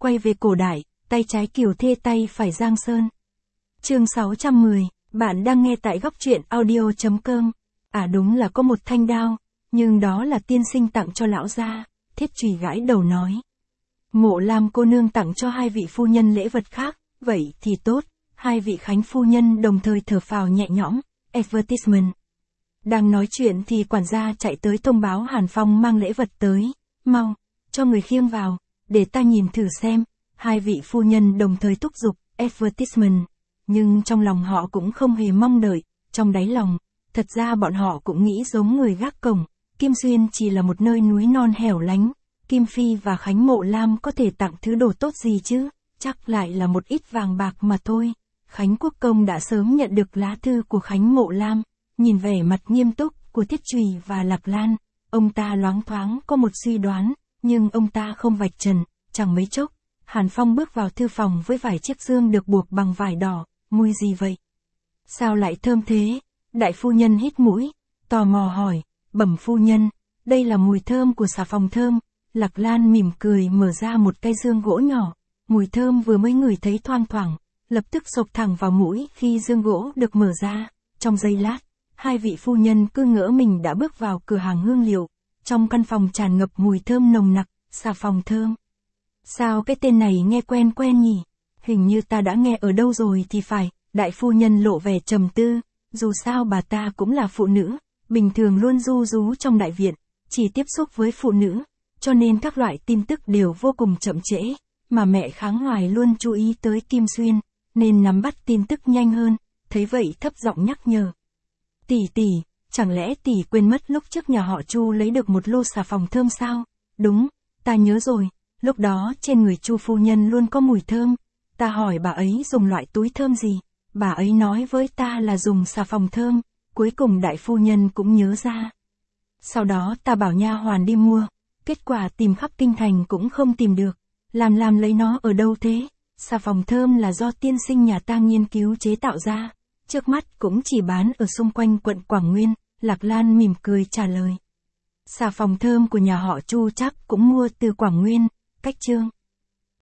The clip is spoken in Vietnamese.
quay về cổ đại, tay trái Kiều Thê tay phải Giang Sơn. Chương 610, bạn đang nghe tại góc truyện audio.com. À đúng là có một thanh đao, nhưng đó là tiên sinh tặng cho lão gia, Thiết Chùy gãi đầu nói. Mộ Lam cô nương tặng cho hai vị phu nhân lễ vật khác, vậy thì tốt, hai vị Khánh phu nhân đồng thời thở phào nhẹ nhõm, advertisement. Đang nói chuyện thì quản gia chạy tới thông báo Hàn Phong mang lễ vật tới, mau, cho người khiêng vào, để ta nhìn thử xem, hai vị phu nhân đồng thời thúc giục, advertisement. Nhưng trong lòng họ cũng không hề mong đợi, trong đáy lòng, thật ra bọn họ cũng nghĩ giống người gác cổng, Kim Xuyên chỉ là một nơi núi non hẻo lánh, Kim Phi và Khánh Mộ Lam có thể tặng thứ đồ tốt gì chứ, chắc lại là một ít vàng bạc mà thôi. Khánh Quốc Công đã sớm nhận được lá thư của Khánh Mộ Lam, nhìn vẻ mặt nghiêm túc của Thiết Chùy và Lạc Lan, ông ta loáng thoáng có một suy đoán, nhưng ông ta không vạch trần, chẳng mấy chốc. Hàn Phong bước vào thư phòng với vài chiếc dương được buộc bằng vải đỏ, mùi gì vậy? Sao lại thơm thế? Đại phu nhân hít mũi, tò mò hỏi, bẩm phu nhân, đây là mùi thơm của xà phòng thơm. Lạc Lan mỉm cười mở ra một cái dương gỗ nhỏ, mùi thơm vừa mới ngửi thấy thoang thoảng, lập tức xộc thẳng vào mũi khi dương gỗ được mở ra. Trong giây lát, hai vị phu nhân cứ ngỡ mình đã bước vào cửa hàng hương liệu, trong căn phòng tràn ngập mùi thơm nồng nặc, xà phòng thơm. Sao cái tên này nghe quen quen nhỉ? Hình như ta đã nghe ở đâu rồi thì phải, đại phu nhân lộ vẻ trầm tư, dù sao bà ta cũng là phụ nữ, bình thường luôn ru rú trong đại viện, chỉ tiếp xúc với phụ nữ, cho nên các loại tin tức đều vô cùng chậm trễ, mà mẹ Kháng Hoài luôn chú ý tới Kim Xuyên, nên nắm bắt tin tức nhanh hơn, thấy vậy thấp giọng nhắc nhở. Tỷ, chẳng lẽ tỷ quên mất lúc trước nhà họ Chu lấy được một lô xà phòng thơm sao? Đúng, ta nhớ rồi, lúc đó trên người Chu phu nhân luôn có mùi thơm, ta hỏi bà ấy dùng loại túi thơm gì, bà ấy nói với ta là dùng xà phòng thơm, cuối cùng đại phu nhân cũng nhớ ra. Sau đó ta bảo nha hoàn đi mua, kết quả tìm khắp kinh thành cũng không tìm được, làm lấy nó ở đâu thế? Xà phòng thơm là do tiên sinh nhà ta nghiên cứu chế tạo ra, trước mắt cũng chỉ bán ở xung quanh quận Quảng Nguyên. Lạc Lan mỉm cười trả lời. Xà phòng thơm của nhà họ Chu chắc cũng mua từ Quảng Nguyên, cách Chương.